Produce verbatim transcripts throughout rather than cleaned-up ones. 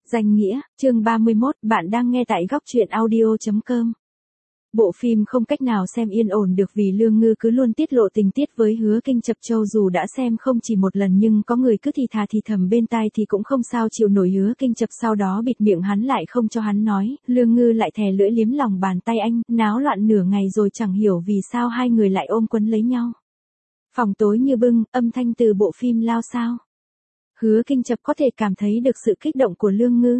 Danh nghĩa, chương ba mươi mốt, bạn đang nghe tại góc truyện audio chấm com. Bộ phim không cách nào xem yên ổn được vì Lương Ngư cứ luôn tiết lộ tình tiết với Hứa Kinh Chập Châu, dù đã xem không chỉ một lần nhưng có người cứ thì thà thì thầm bên tai thì cũng không sao chịu nổi. Hứa Kinh Chập sau đó bịt miệng hắn lại không cho hắn nói, Lương Ngư lại thè lưỡi liếm lòng bàn tay anh, náo loạn nửa ngày rồi chẳng hiểu vì sao hai người lại ôm quấn lấy nhau. Phòng tối như bưng, âm thanh từ bộ phim lao sao. Hứa Kinh Chập có thể cảm thấy được sự kích động của Lương Ngư.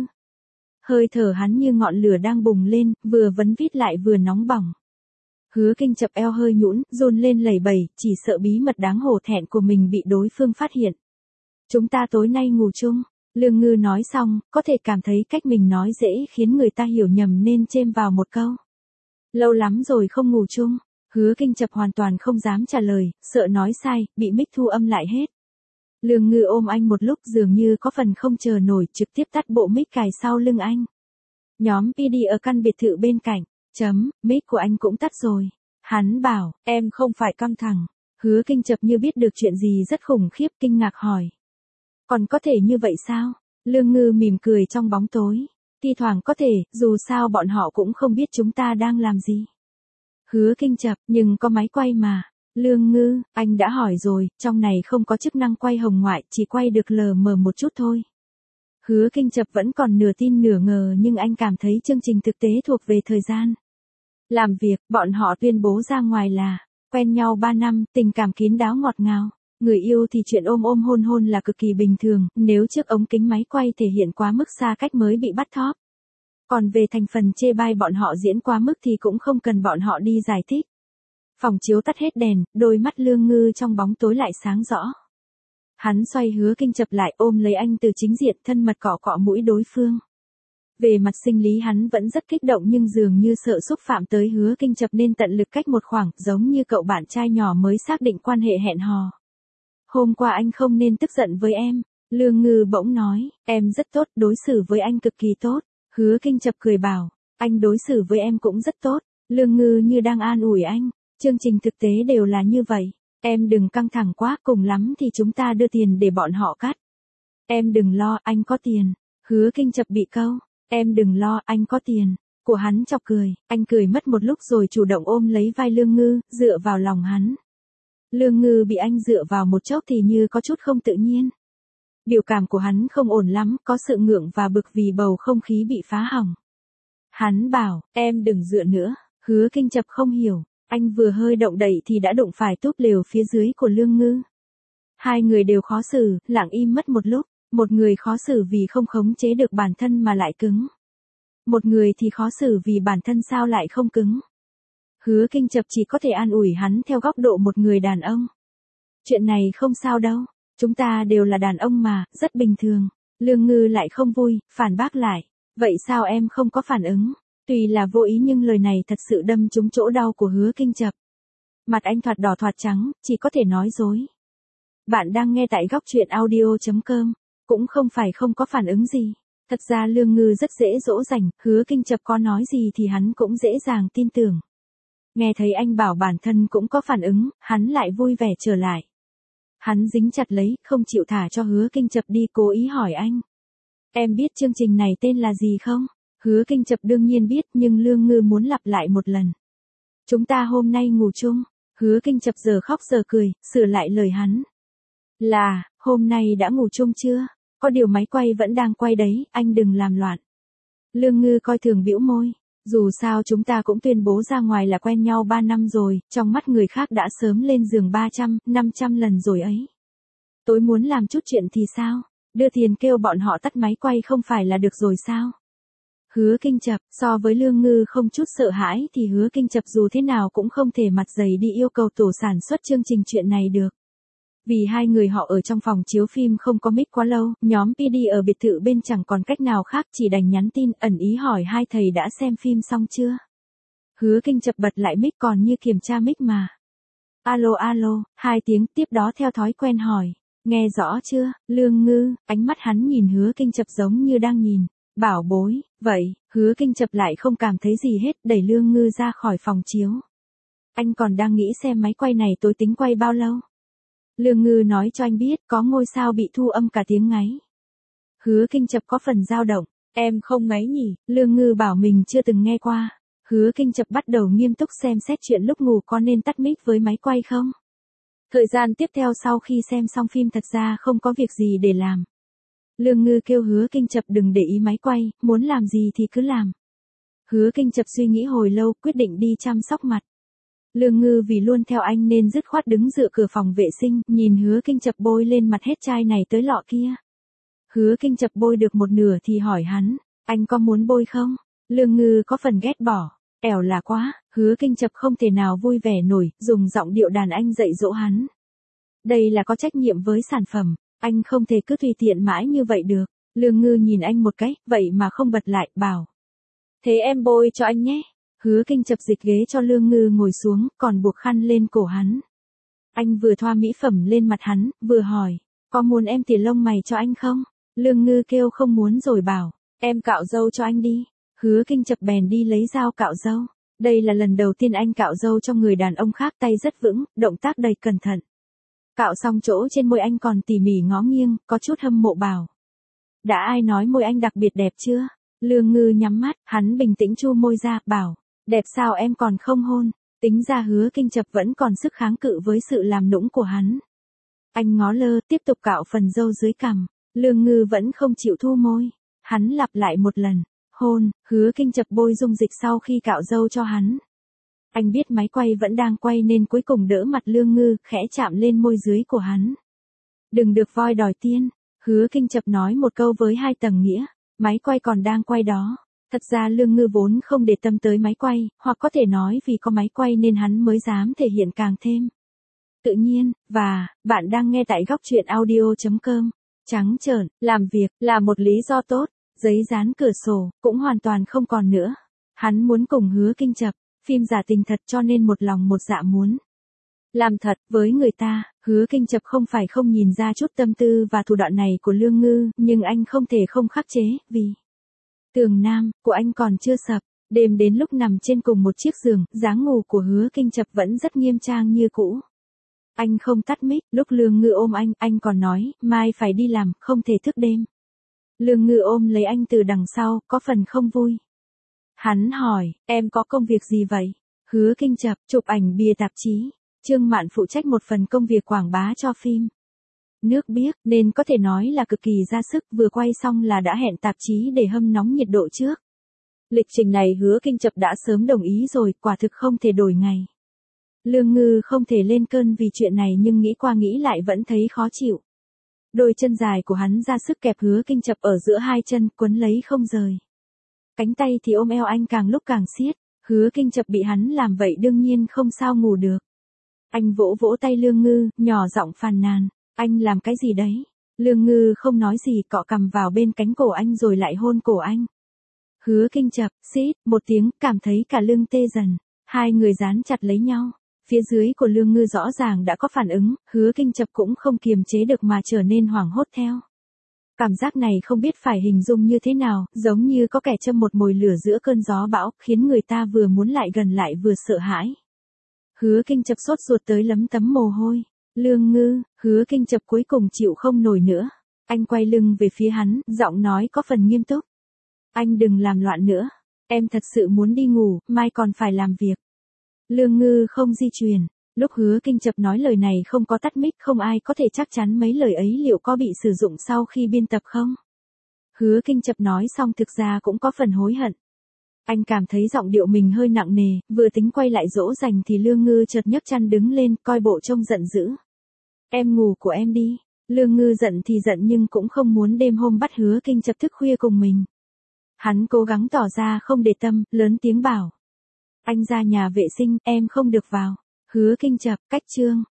Hơi thở hắn như ngọn lửa đang bùng lên, vừa vấn vít lại vừa nóng bỏng. Hứa Kinh Chập eo hơi nhũn, run lên lẩy bẩy, chỉ sợ bí mật đáng hổ thẹn của mình bị đối phương phát hiện. Chúng ta tối nay ngủ chung. Lương Ngư nói xong, có thể cảm thấy cách mình nói dễ khiến người ta hiểu nhầm nên chêm vào một câu. Lâu lắm rồi không ngủ chung. Hứa Kinh Chập hoàn toàn không dám trả lời, sợ nói sai, bị mic thu âm lại hết. Lương Ngư ôm anh một lúc dường như có phần không chờ nổi, trực tiếp tắt bộ mic cài sau lưng anh. Nhóm pê đê ở căn biệt thự bên cạnh, chấm, mic của anh cũng tắt rồi. Hắn bảo, em không phải căng thẳng. Hứa Kinh Chập như biết được chuyện gì rất khủng khiếp, kinh ngạc hỏi. Còn có thể như vậy sao? Lương Ngư mỉm cười trong bóng tối. Thi thoảng có thể, dù sao bọn họ cũng không biết chúng ta đang làm gì. Hứa Kinh Chập, nhưng có máy quay mà. Lương Ngư, anh đã hỏi rồi, trong này không có chức năng quay hồng ngoại, chỉ quay được lờ mờ một chút thôi. Hứa Kinh Chập vẫn còn nửa tin nửa ngờ nhưng anh cảm thấy chương trình thực tế thuộc về thời gian làm việc, bọn họ tuyên bố ra ngoài là quen nhau ba năm, tình cảm kín đáo ngọt ngào. Người yêu thì chuyện ôm ôm hôn hôn là cực kỳ bình thường, nếu trước ống kính máy quay thể hiện quá mức xa cách mới bị bắt thóp. Còn về thành phần chê bai bọn họ diễn quá mức thì cũng không cần bọn họ đi giải thích. Phòng chiếu tắt hết đèn, đôi mắt Lương Ngư trong bóng tối lại sáng rõ. Hắn xoay Hứa Kinh Chập lại ôm lấy anh từ chính diện, thân mật cọ cọ mũi đối phương. Về mặt sinh lý hắn vẫn rất kích động nhưng dường như sợ xúc phạm tới Hứa Kinh Chập nên tận lực cách một khoảng, giống như cậu bạn trai nhỏ mới xác định quan hệ hẹn hò. Hôm qua anh không nên tức giận với em. Lương Ngư bỗng nói, em rất tốt, đối xử với anh cực kỳ tốt. Hứa Kinh Chập cười bảo, anh đối xử với em cũng rất tốt. Lương Ngư như đang an ủi anh. Chương trình thực tế đều là như vậy. Em đừng căng thẳng quá, cùng lắm thì chúng ta đưa tiền để bọn họ cắt. Em đừng lo, anh có tiền. Hứa Kinh Chập bị câu. Em đừng lo, anh có tiền. Của hắn chọc cười, anh cười mất một lúc rồi chủ động ôm lấy vai Lương Ngư, dựa vào lòng hắn. Lương Ngư bị anh dựa vào một chốc thì như có chút không tự nhiên. Biểu cảm của hắn không ổn lắm, có sự ngượng và bực vì bầu không khí bị phá hỏng. Hắn bảo, em đừng dựa nữa. Hứa Kinh Chập không hiểu. Anh vừa hơi động đậy thì đã đụng phải túp lều phía dưới của Lương Ngư. Hai người đều khó xử, lặng im mất một lúc. Một người khó xử vì không khống chế được bản thân mà lại cứng. Một người thì khó xử vì bản thân sao lại không cứng. Hứa Kinh Chập chỉ có thể an ủi hắn theo góc độ một người đàn ông. Chuyện này không sao đâu. Chúng ta đều là đàn ông mà, rất bình thường. Lương Ngư lại không vui, phản bác lại. Vậy sao em không có phản ứng? Tuy là vô ý nhưng lời này thật sự đâm trúng chỗ đau của Hứa Kinh Chập. Mặt anh thoạt đỏ thoạt trắng, chỉ có thể nói dối. Bạn đang nghe tại góc truyện audio chấm com. Cũng không phải không có phản ứng gì. Thật ra Lương Ngư rất dễ dỗ dành, Hứa Kinh Chập có nói gì thì hắn cũng dễ dàng tin tưởng. Nghe thấy anh bảo bản thân cũng có phản ứng, hắn lại vui vẻ trở lại. Hắn dính chặt lấy, không chịu thả cho Hứa Kinh Chập đi, cố ý hỏi anh. Em biết chương trình này tên là gì không? Hứa Kinh Chập đương nhiên biết nhưng Lương Ngư muốn lặp lại một lần. Chúng ta hôm nay ngủ chung. Hứa Kinh Chập giờ khóc giờ cười, sửa lại lời hắn. Là, hôm nay đã ngủ chung chưa? Có điều máy quay vẫn đang quay đấy, anh đừng làm loạn. Lương Ngư coi thường bĩu môi. Dù sao chúng ta cũng tuyên bố ra ngoài là quen nhau ba năm rồi, trong mắt người khác đã sớm lên giường ba trăm, năm trăm lần rồi ấy. Tối muốn làm chút chuyện thì sao? Đưa tiền kêu bọn họ tắt máy quay không phải là được rồi sao? Hứa Kinh Chập, so với Lương Ngư không chút sợ hãi thì Hứa Kinh Chập dù thế nào cũng không thể mặt dày đi yêu cầu tổ sản xuất chương trình chuyện này được. Vì hai người họ ở trong phòng chiếu phim không có mic quá lâu, nhóm pê đê ở biệt thự bên chẳng còn cách nào khác chỉ đành nhắn tin ẩn ý hỏi hai thầy đã xem phim xong chưa. Hứa Kinh Chập bật lại mic còn như kiểm tra mic mà. Alo alo, hai tiếng, tiếp đó theo thói quen hỏi. Nghe rõ chưa, Lương Ngư? Ánh mắt hắn nhìn Hứa Kinh Chập giống như đang nhìn. Bảo bối, vậy, Hứa Kinh Chập lại không cảm thấy gì hết, đẩy Lương Ngư ra khỏi phòng chiếu. Anh còn đang nghĩ xem máy quay này tối tính quay bao lâu. Lương Ngư nói cho anh biết có ngôi sao bị thu âm cả tiếng ngáy. Hứa Kinh Chập có phần dao động, Em không ngáy nhỉ? Lương Ngư bảo mình chưa từng nghe qua. Hứa Kinh Chập bắt đầu nghiêm túc xem xét chuyện lúc ngủ có nên tắt mic với máy quay không. Thời gian tiếp theo sau khi xem xong phim thật ra không có việc gì để làm. Lương Ngư kêu Hứa Kinh Chập đừng để ý máy quay, muốn làm gì thì cứ làm. Hứa Kinh Chập suy nghĩ hồi lâu, quyết định đi chăm sóc mặt. Lương Ngư vì luôn theo anh nên dứt khoát đứng dựa cửa phòng vệ sinh, nhìn Hứa Kinh Chập bôi lên mặt hết chai này tới lọ kia. Hứa Kinh Chập bôi được một nửa thì hỏi hắn, anh có muốn bôi không? Lương Ngư có phần ghét bỏ, ẻo là quá, Hứa Kinh Chập không thể nào vui vẻ nổi, dùng giọng điệu đàn anh dạy dỗ hắn. Đây là có trách nhiệm với sản phẩm, anh không thể cứ tùy tiện mãi như vậy được. Lương Ngư nhìn anh một cái, vậy mà không bật lại, bảo. Thế em bôi cho anh nhé. Hứa Kinh Chập dịch ghế cho Lương Ngư ngồi xuống, còn buộc khăn lên cổ hắn. Anh vừa thoa mỹ phẩm lên mặt hắn, vừa hỏi, có muốn em tỉa lông mày cho anh không? Lương Ngư kêu không muốn rồi bảo, em cạo râu cho anh đi. Hứa Kinh Chập bèn đi lấy dao cạo râu. Đây là lần đầu tiên anh cạo râu cho người đàn ông khác, tay rất vững, động tác đầy cẩn thận. Cạo xong chỗ trên môi anh còn tỉ mỉ ngó nghiêng, có chút hâm mộ bảo. Đã ai nói môi anh đặc biệt đẹp chưa? Lương Ngư nhắm mắt, hắn bình tĩnh chu môi ra, bảo. Đẹp sao em còn không hôn? Tính ra Hứa Kinh Chập vẫn còn sức kháng cự với sự làm nũng của hắn. Anh ngó lơ, tiếp tục cạo phần râu dưới cằm. Lương Ngư vẫn không chịu thu môi. Hắn lặp lại một lần. Hôn, Hứa Kinh Chập bôi dung dịch sau khi cạo râu cho hắn. Anh biết máy quay vẫn đang quay nên cuối cùng đỡ mặt Lương Ngư, khẽ chạm lên môi dưới của hắn. Đừng được voi đòi tiên. Hứa Kinh Chập nói một câu với hai tầng nghĩa. Máy quay còn đang quay đó. Thật ra Lương Ngư vốn không để tâm tới máy quay, hoặc có thể nói vì có máy quay nên hắn mới dám thể hiện càng thêm tự nhiên, và, bạn đang nghe tại góc truyện audio chấm com. Trắng trợn, làm việc, là một lý do tốt, giấy dán cửa sổ, cũng hoàn toàn không còn nữa. Hắn muốn cùng Hứa Kinh Chập, phim giả tình thật cho nên một lòng một dạ muốn làm thật với người ta. Hứa Kinh Chập không phải không nhìn ra chút tâm tư và thủ đoạn này của Lương Ngư, nhưng anh không thể không khắc chế, vì tường nam của anh còn chưa sập. Đêm đến lúc nằm trên cùng một chiếc giường, dáng ngủ của Hứa Kinh Chập vẫn rất nghiêm trang như cũ. Anh không tắt mic, lúc Lương Ngư ôm anh, anh còn nói, mai phải đi làm, không thể thức đêm. Lương Ngư ôm lấy anh từ đằng sau, có phần không vui. Hắn hỏi, em có công việc gì vậy? Hứa Kinh Chập, chụp ảnh bìa tạp chí. Trương Mạn phụ trách một phần công việc quảng bá cho phim Nước Biếc, nên có thể nói là cực kỳ ra sức, vừa quay xong là đã hẹn tạp chí để hâm nóng nhiệt độ trước. Lịch trình này Hứa Kinh Chập đã sớm đồng ý rồi, quả thực không thể đổi ngày. Lương Ngư không thể lên cơn vì chuyện này nhưng nghĩ qua nghĩ lại vẫn thấy khó chịu. Đôi chân dài của hắn ra sức kẹp Hứa Kinh Chập ở giữa hai chân, quấn lấy không rời. Cánh tay thì ôm eo anh càng lúc càng siết. Hứa Kinh Chập bị hắn làm vậy đương nhiên không sao ngủ được. Anh vỗ vỗ tay Lương Ngư, nhỏ giọng phàn nàn, anh làm cái gì đấy? Lương Ngư không nói gì, cọ cằm vào bên cánh cổ anh rồi lại hôn cổ anh. Hứa Kinh Chập, xít, một tiếng, cảm thấy cả lưng tê dần. Hai người dán chặt lấy nhau. Phía dưới của Lương Ngư rõ ràng đã có phản ứng, Hứa Kinh Chập cũng không kiềm chế được mà trở nên hoảng hốt theo. Cảm giác này không biết phải hình dung như thế nào, giống như có kẻ châm một mồi lửa giữa cơn gió bão, khiến người ta vừa muốn lại gần lại vừa sợ hãi. Hứa Kinh Chập sốt ruột tới lấm tấm mồ hôi. Lương Ngư, Hứa Kinh Chập cuối cùng chịu không nổi nữa. Anh quay lưng về phía hắn, giọng nói có phần nghiêm túc. Anh đừng làm loạn nữa. Em thật sự muốn đi ngủ, mai còn phải làm việc. Lương Ngư không di chuyển. Lúc Hứa Kinh Chập nói lời này không có tắt mic, không ai có thể chắc chắn mấy lời ấy liệu có bị sử dụng sau khi biên tập không. Hứa Kinh Chập nói xong thực ra cũng có phần hối hận. Anh cảm thấy giọng điệu mình hơi nặng nề, vừa tính quay lại dỗ dành thì Lương Ngư chợt nhấc chăn đứng lên, coi bộ trông giận dữ. Em ngủ của em đi. Lương Ngư giận thì giận nhưng cũng không muốn đêm hôm bắt Hứa Kinh Chập thức khuya cùng mình. Hắn cố gắng tỏ ra không để tâm, lớn tiếng bảo. Anh ra nhà vệ sinh, em không được vào. Hứa Kinh Chập, cách chương.